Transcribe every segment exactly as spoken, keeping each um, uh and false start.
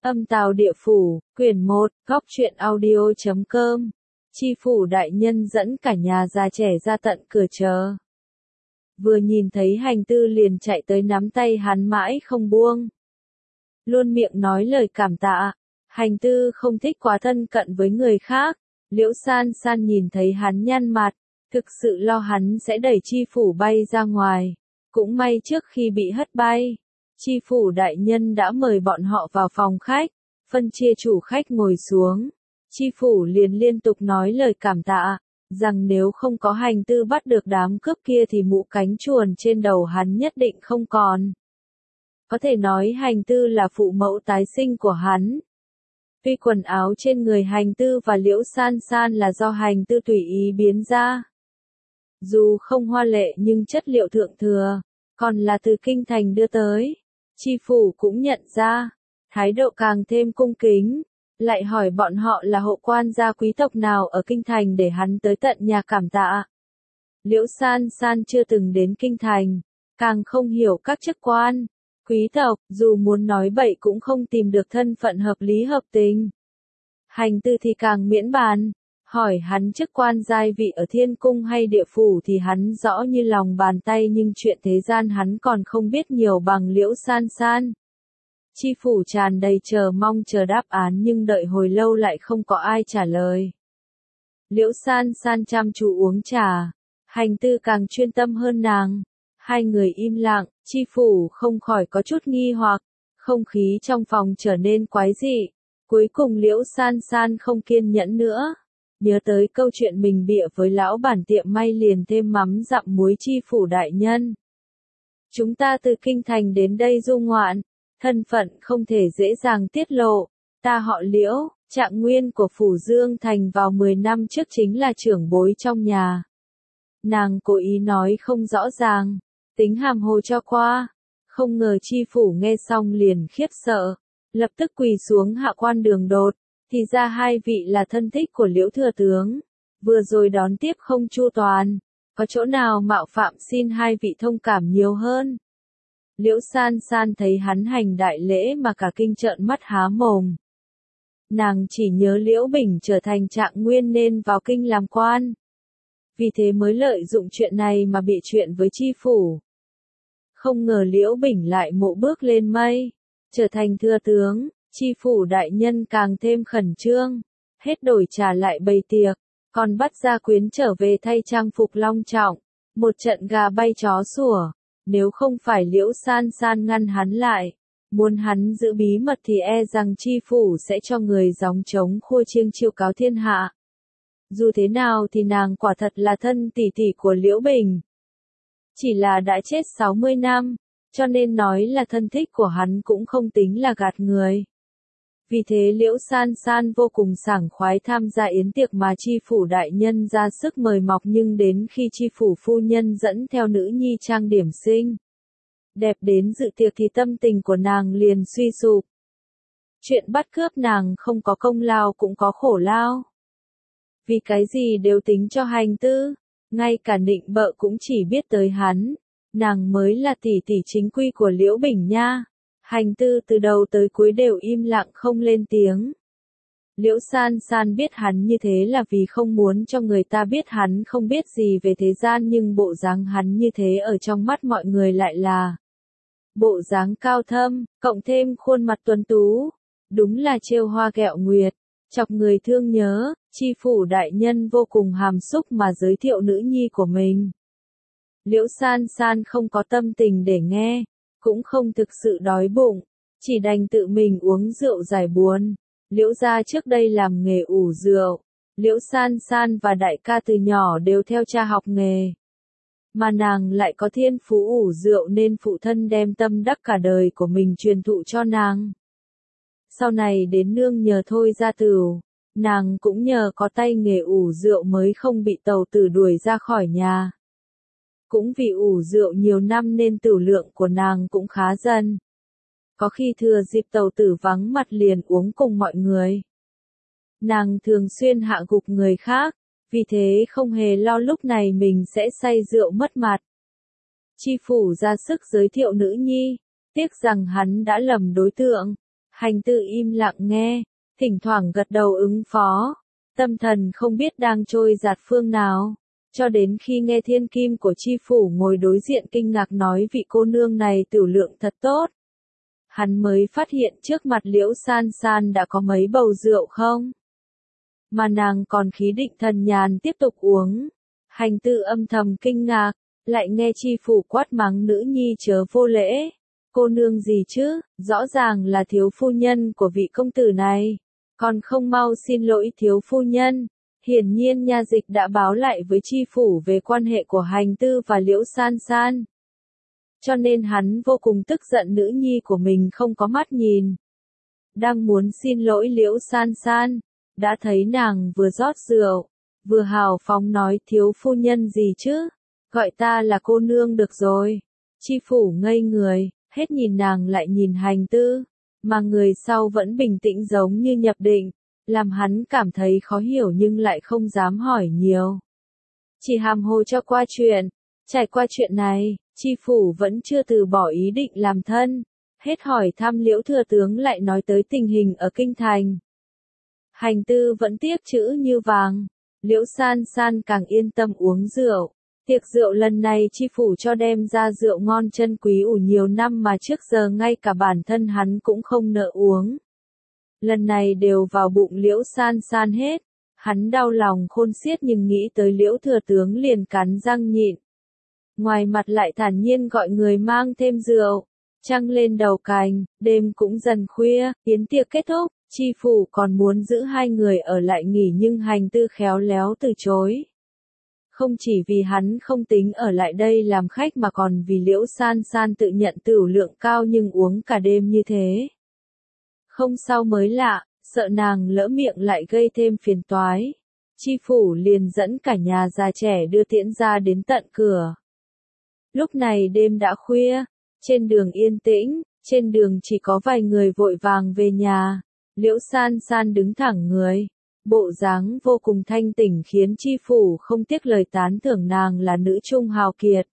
Âm Tào Địa Phủ, quyển một, góc truyện audio chấm com. Chi phủ đại nhân dẫn cả nhà già trẻ ra tận cửa chờ. Vừa nhìn thấy Hành Tư liền chạy tới nắm tay hắn mãi không buông. Luôn miệng nói lời cảm tạ. Hành Tư không thích quá thân cận với người khác. Liễu San San nhìn thấy hắn nhăn mặt, thực sự lo hắn sẽ đẩy chi phủ bay ra ngoài. Cũng may trước khi bị hất bay, chi phủ đại nhân đã mời bọn họ vào phòng khách, phân chia chủ khách ngồi xuống. Chi phủ liền liên tục nói lời cảm tạ, rằng nếu không có Hành Tư bắt được đám cướp kia thì mũ cánh chuồn trên đầu hắn nhất định không còn. Có thể nói Hành Tư là phụ mẫu tái sinh của hắn. Tuy quần áo trên người Hành Tư và Liễu San San là do Hành Tư tùy ý biến ra. Dù không hoa lệ nhưng chất liệu thượng thừa, còn là từ kinh thành đưa tới. Chi phủ cũng nhận ra, thái độ càng thêm cung kính, lại hỏi bọn họ là hộ quan gia quý tộc nào ở kinh thành để hắn tới tận nhà cảm tạ. Liễu San San chưa từng đến kinh thành, càng không hiểu các chức quan, quý tộc, dù muốn nói bậy cũng không tìm được thân phận hợp lý hợp tình. Hành Tư thì càng miễn bàn, hỏi hắn chức quan giai vị ở thiên cung hay địa phủ thì hắn rõ như lòng bàn tay, nhưng chuyện thế gian hắn còn không biết nhiều bằng Liễu San San. Chi phủ tràn đầy chờ mong chờ đáp án nhưng đợi hồi lâu lại không có ai trả lời. Liễu San San chăm chú uống trà, Hành Tư càng chuyên tâm hơn nàng. Hai người im lặng, chi phủ không khỏi có chút nghi hoặc, không khí trong phòng trở nên quái dị. Cuối cùng Liễu San San không kiên nhẫn nữa, nhớ tới câu chuyện mình bịa với lão bản tiệm may liền thêm mắm dặm muối. Chi phủ đại nhân, chúng ta từ kinh thành đến đây du ngoạn, thân phận không thể dễ dàng tiết lộ, ta họ Liễu, trạng nguyên của phủ Dương Thành vào mười năm trước chính là trưởng bối trong nhà. Nàng cố ý nói không rõ ràng, tính hàm hồ cho qua, không ngờ chi phủ nghe xong liền khiếp sợ, lập tức quỳ xuống hạ quan đường đột, thì ra hai vị là thân thích của Liễu thừa tướng, vừa rồi đón tiếp không chu toàn, có chỗ nào mạo phạm xin hai vị thông cảm nhiều hơn. Liễu San San thấy hắn hành đại lễ mà cả kinh trợn mắt há mồm. Nàng chỉ nhớ Liễu Bình trở thành trạng nguyên nên vào kinh làm quan, vì thế mới lợi dụng chuyện này mà bị chuyện với chi phủ. Không ngờ Liễu Bình lại mộ bước lên mây, trở thành thừa tướng. Chi phủ đại nhân càng thêm khẩn trương, hết đổi trả lại bày tiệc, còn bắt gia quyến trở về thay trang phục long trọng, một trận gà bay chó sủa. Nếu không phải Liễu San San ngăn hắn lại, muốn hắn giữ bí mật thì e rằng chi phủ sẽ cho người gióng trống khua chiêng chiêu cáo thiên hạ. Dù thế nào thì nàng quả thật là thân tỷ tỷ của Liễu Bình. Chỉ là đã chết sáu mươi năm, cho nên nói là thân thích của hắn cũng không tính là gạt người. Vì thế Liễu San San vô cùng sảng khoái tham gia yến tiệc mà chi phủ đại nhân ra sức mời mọc, nhưng đến khi chi phủ phu nhân dẫn theo nữ nhi trang điểm xinh đẹp đến dự tiệc thì tâm tình của nàng liền suy sụp. Chuyện bắt cướp nàng không có công lao cũng có khổ lao. Vì cái gì đều tính cho Hành Tư, ngay cả Nịnh Bợ cũng chỉ biết tới hắn, nàng mới là tỷ tỷ chính quy của Liễu Bình nha. Hành Tư từ đầu tới cuối đều im lặng không lên tiếng. Liễu San San biết hắn như thế là vì không muốn cho người ta biết hắn không biết gì về thế gian, nhưng bộ dáng hắn như thế ở trong mắt mọi người lại là bộ dáng cao thâm, cộng thêm khuôn mặt tuấn tú, đúng là trêu hoa ghẹo nguyệt, chọc người thương nhớ. Chi phủ đại nhân vô cùng hàm xúc mà giới thiệu nữ nhi của mình. Liễu San San không có tâm tình để nghe, cũng không thực sự đói bụng, chỉ đành tự mình uống rượu giải buồn. Liễu gia trước đây làm nghề ủ rượu, Liễu San San và đại ca từ nhỏ đều theo cha học nghề. Mà nàng lại có thiên phú ủ rượu nên phụ thân đem tâm đắc cả đời của mình truyền thụ cho nàng. Sau này đến nương nhờ thôi ra tửu, nàng cũng nhờ có tay nghề ủ rượu mới không bị tàu tử đuổi ra khỏi nhà. Cũng vì ủ rượu nhiều năm nên tửu lượng của nàng cũng khá dần. Có khi thừa dịp tàu tử vắng mặt liền uống cùng mọi người. Nàng thường xuyên hạ gục người khác, vì thế không hề lo lúc này mình sẽ say rượu mất mặt. Chi phủ ra sức giới thiệu nữ nhi, tiếc rằng hắn đã lầm đối tượng. Hành Tư im lặng nghe, thỉnh thoảng gật đầu ứng phó, tâm thần không biết đang trôi dạt phương nào, cho đến khi nghe thiên kim của chi phủ ngồi đối diện kinh ngạc nói vị cô nương này tửu lượng thật tốt. Hắn mới phát hiện trước mặt Liễu San San đã có mấy bầu rượu không? Mà nàng còn khí định thần nhàn tiếp tục uống. Hành Tư âm thầm kinh ngạc, lại nghe chi phủ quát mắng nữ nhi chớ vô lễ. Cô nương gì chứ, rõ ràng là thiếu phu nhân của vị công tử này. Còn không mau xin lỗi thiếu phu nhân. Hiển nhiên nha dịch đã báo lại với chi phủ về quan hệ của Hành Tư và Liễu San San. Cho nên hắn vô cùng tức giận nữ nhi của mình không có mắt nhìn. Đang muốn xin lỗi Liễu San San, đã thấy nàng vừa rót rượu, vừa hào phóng nói thiếu phu nhân gì chứ, gọi ta là cô nương được rồi. Chi phủ ngây người, hết nhìn nàng lại nhìn Hành Tư, mà người sau vẫn bình tĩnh giống như nhập định, làm hắn cảm thấy khó hiểu nhưng lại không dám hỏi nhiều. Chỉ hàm hồ cho qua chuyện, trải qua chuyện này, chi phủ vẫn chưa từ bỏ ý định làm thân, hết hỏi thăm Liễu thừa tướng lại nói tới tình hình ở kinh thành. Hành Tư vẫn tiếc chữ như vàng, Liễu San San càng yên tâm uống rượu. Tiệc rượu lần này chi phủ cho đem ra rượu ngon chân quý ủ nhiều năm mà trước giờ ngay cả bản thân hắn cũng không nỡ uống. Lần này đều vào bụng Liễu San San hết, hắn đau lòng khôn xiết nhưng nghĩ tới Liễu thừa tướng liền cắn răng nhịn. Ngoài mặt lại thản nhiên gọi người mang thêm rượu, trăng lên đầu cành, đêm cũng dần khuya, yến tiệc kết thúc, chi phủ còn muốn giữ hai người ở lại nghỉ nhưng Hành Tư khéo léo từ chối. Không chỉ vì hắn không tính ở lại đây làm khách mà còn vì Liễu San San tự nhận tửu lượng cao nhưng uống cả đêm như thế. Không sao mới lạ, sợ nàng lỡ miệng lại gây thêm phiền toái. Chi phủ liền dẫn cả nhà già trẻ đưa tiễn ra đến tận cửa. Lúc này đêm đã khuya, trên đường yên tĩnh, trên đường chỉ có vài người vội vàng về nhà. Liễu San San đứng thẳng người, bộ dáng vô cùng thanh tỉnh khiến chi phủ không tiếc lời tán thưởng nàng là nữ trung hào kiệt.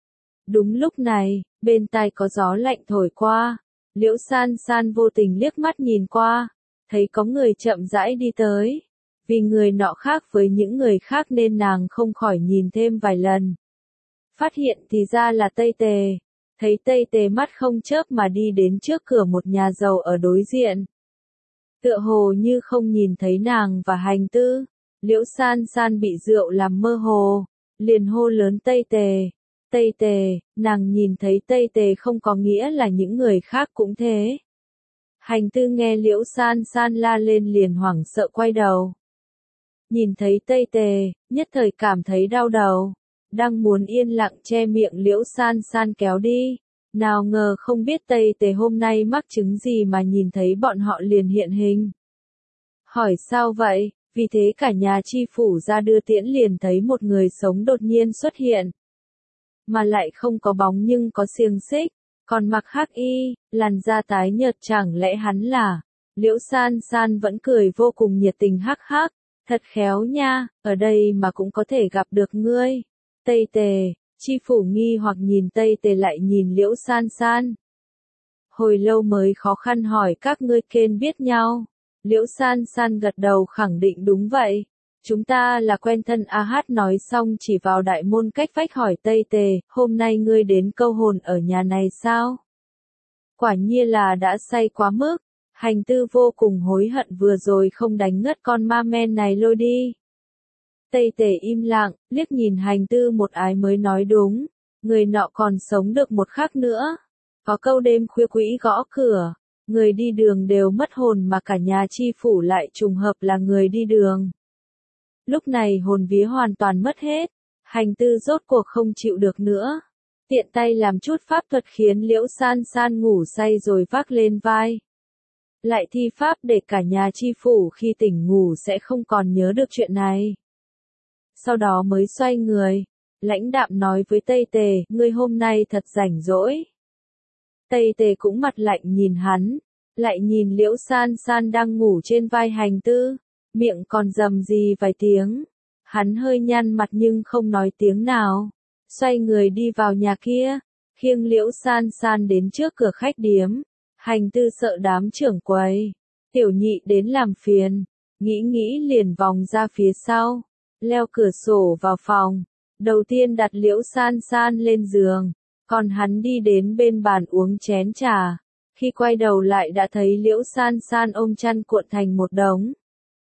Đúng lúc này, bên tai có gió lạnh thổi qua, Liễu San San vô tình liếc mắt nhìn qua, thấy có người chậm rãi đi tới. Vì người nọ khác với những người khác nên nàng không khỏi nhìn thêm vài lần. Phát hiện thì ra là Tây Tề, thấy Tây Tề mắt không chớp mà đi đến trước cửa một nhà giàu ở đối diện. Tựa hồ như không nhìn thấy nàng và Hành Tư, Liễu San San bị rượu làm mơ hồ, liền hô lớn Tây Tề, Tây Tề, nàng nhìn thấy Tây Tề không có nghĩa là những người khác cũng thế. Hành Tư nghe Liễu San San la lên liền hoảng sợ quay đầu. Nhìn thấy Tây Tề, nhất thời cảm thấy đau đầu, đang muốn yên lặng che miệng Liễu San San kéo đi. Nào ngờ không biết Tây Tề hôm nay mắc chứng gì mà nhìn thấy bọn họ liền hiện hình. Hỏi sao vậy, vì thế cả nhà chi phủ ra đưa tiễn liền thấy một người sống đột nhiên xuất hiện. Mà lại không có bóng nhưng có xiềng xích, còn mặc hắc y, làn da tái nhợt chẳng lẽ hắn là. Liễu San San vẫn cười vô cùng nhiệt tình hắc hắc, thật khéo nha, ở đây mà cũng có thể gặp được ngươi. Tây Tề. Chi phủ nghi hoặc nhìn Tây Tề lại nhìn Liễu San San. Hồi lâu mới khó khăn hỏi các ngươi kên biết nhau. Liễu San San gật đầu khẳng định đúng vậy. Chúng ta là quen thân. A Hát nói xong chỉ vào đại môn cách vách hỏi Tây Tề, hôm nay ngươi đến câu hồn ở nhà này sao? Quả nhiên là đã say quá mức. Hành Tư vô cùng hối hận vừa rồi không đánh ngất con ma men này lôi đi. Tây Tề im lặng, liếc nhìn Hành Tư một ái mới nói đúng, người nọ còn sống được một khắc nữa. Có câu đêm khuya quỷ gõ cửa, người đi đường đều mất hồn mà cả nhà chi phủ lại trùng hợp là người đi đường. Lúc này hồn vía hoàn toàn mất hết, Hành Tư rốt cuộc không chịu được nữa. Tiện tay làm chút pháp thuật khiến Liễu San San ngủ say rồi vác lên vai. Lại thi pháp để cả nhà chi phủ khi tỉnh ngủ sẽ không còn nhớ được chuyện này. Sau đó mới xoay người, lãnh đạm nói với Tây Tề, ngươi hôm nay thật rảnh rỗi. Tây Tề cũng mặt lạnh nhìn hắn, lại nhìn Liễu San San đang ngủ trên vai Hành Tư, miệng còn rầm rì vài tiếng. Hắn hơi nhăn mặt nhưng không nói tiếng nào, xoay người đi vào nhà kia, khiêng Liễu San San đến trước cửa khách điếm. Hành tư sợ đám trưởng quầy, tiểu nhị đến làm phiền, nghĩ nghĩ liền vòng ra phía sau, leo cửa sổ vào phòng, đầu tiên đặt Liễu San San lên giường, còn hắn đi đến bên bàn uống chén trà, khi quay đầu lại đã thấy Liễu San San ôm chăn cuộn thành một đống.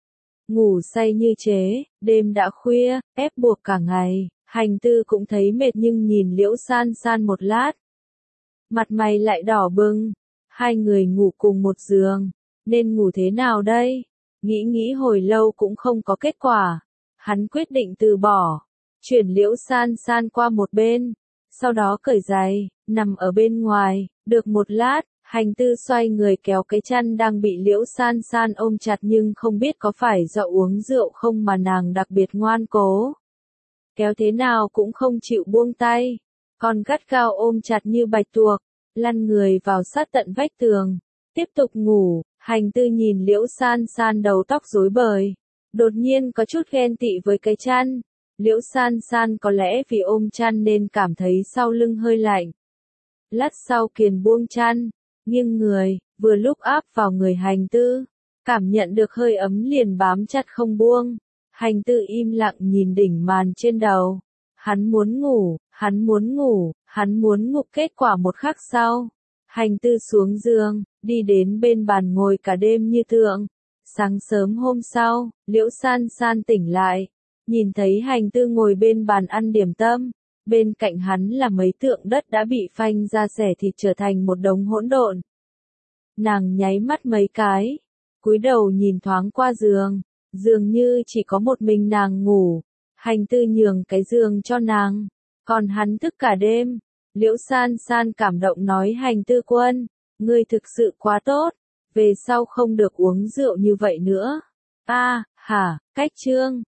Ngủ say như chế, đêm đã khuya, ép buộc cả ngày, hành tư cũng thấy mệt nhưng nhìn Liễu San San một lát. Mặt mày lại đỏ bừng, hai người ngủ cùng một giường, nên ngủ thế nào đây? Nghĩ nghĩ hồi lâu cũng không có kết quả, hắn quyết định từ bỏ, chuyển Liễu San San qua một bên, sau đó cởi giày, nằm ở bên ngoài, được một lát. Hành tư xoay người kéo cái chăn đang bị Liễu San San ôm chặt nhưng không biết có phải do uống rượu không mà nàng đặc biệt ngoan cố. Kéo thế nào cũng không chịu buông tay, còn gắt gao ôm chặt như bạch tuộc, lăn người vào sát tận vách tường, tiếp tục ngủ. Hành tư nhìn Liễu San San đầu tóc rối bời, đột nhiên có chút ghen tị với cái chăn. Liễu San San có lẽ vì ôm chăn nên cảm thấy sau lưng hơi lạnh. Lát sau kiền buông chăn, nghiêng người, vừa lúc áp vào người hành tư, cảm nhận được hơi ấm liền bám chặt không buông. Hành tư im lặng nhìn đỉnh màn trên đầu. Hắn muốn ngủ, hắn muốn ngủ, hắn muốn ngủ. Kết quả một khắc sau, hành tư xuống giường, đi đến bên bàn ngồi cả đêm như tượng. Sáng sớm hôm sau, Liễu San San tỉnh lại, nhìn thấy hành tư ngồi bên bàn ăn điểm tâm. Bên cạnh hắn là mấy tượng đất đã bị phanh ra xẻ thịt trở thành một đống hỗn độn. Nàng nháy mắt mấy cái, cúi đầu nhìn thoáng qua giường, dường như chỉ có một mình nàng ngủ. Hành tư nhường cái giường cho nàng, còn hắn thức cả đêm. Liễu San San cảm động nói hành tư quân, ngươi thực sự quá tốt, về sau không được uống rượu như vậy nữa. A, à, hả, cách chương.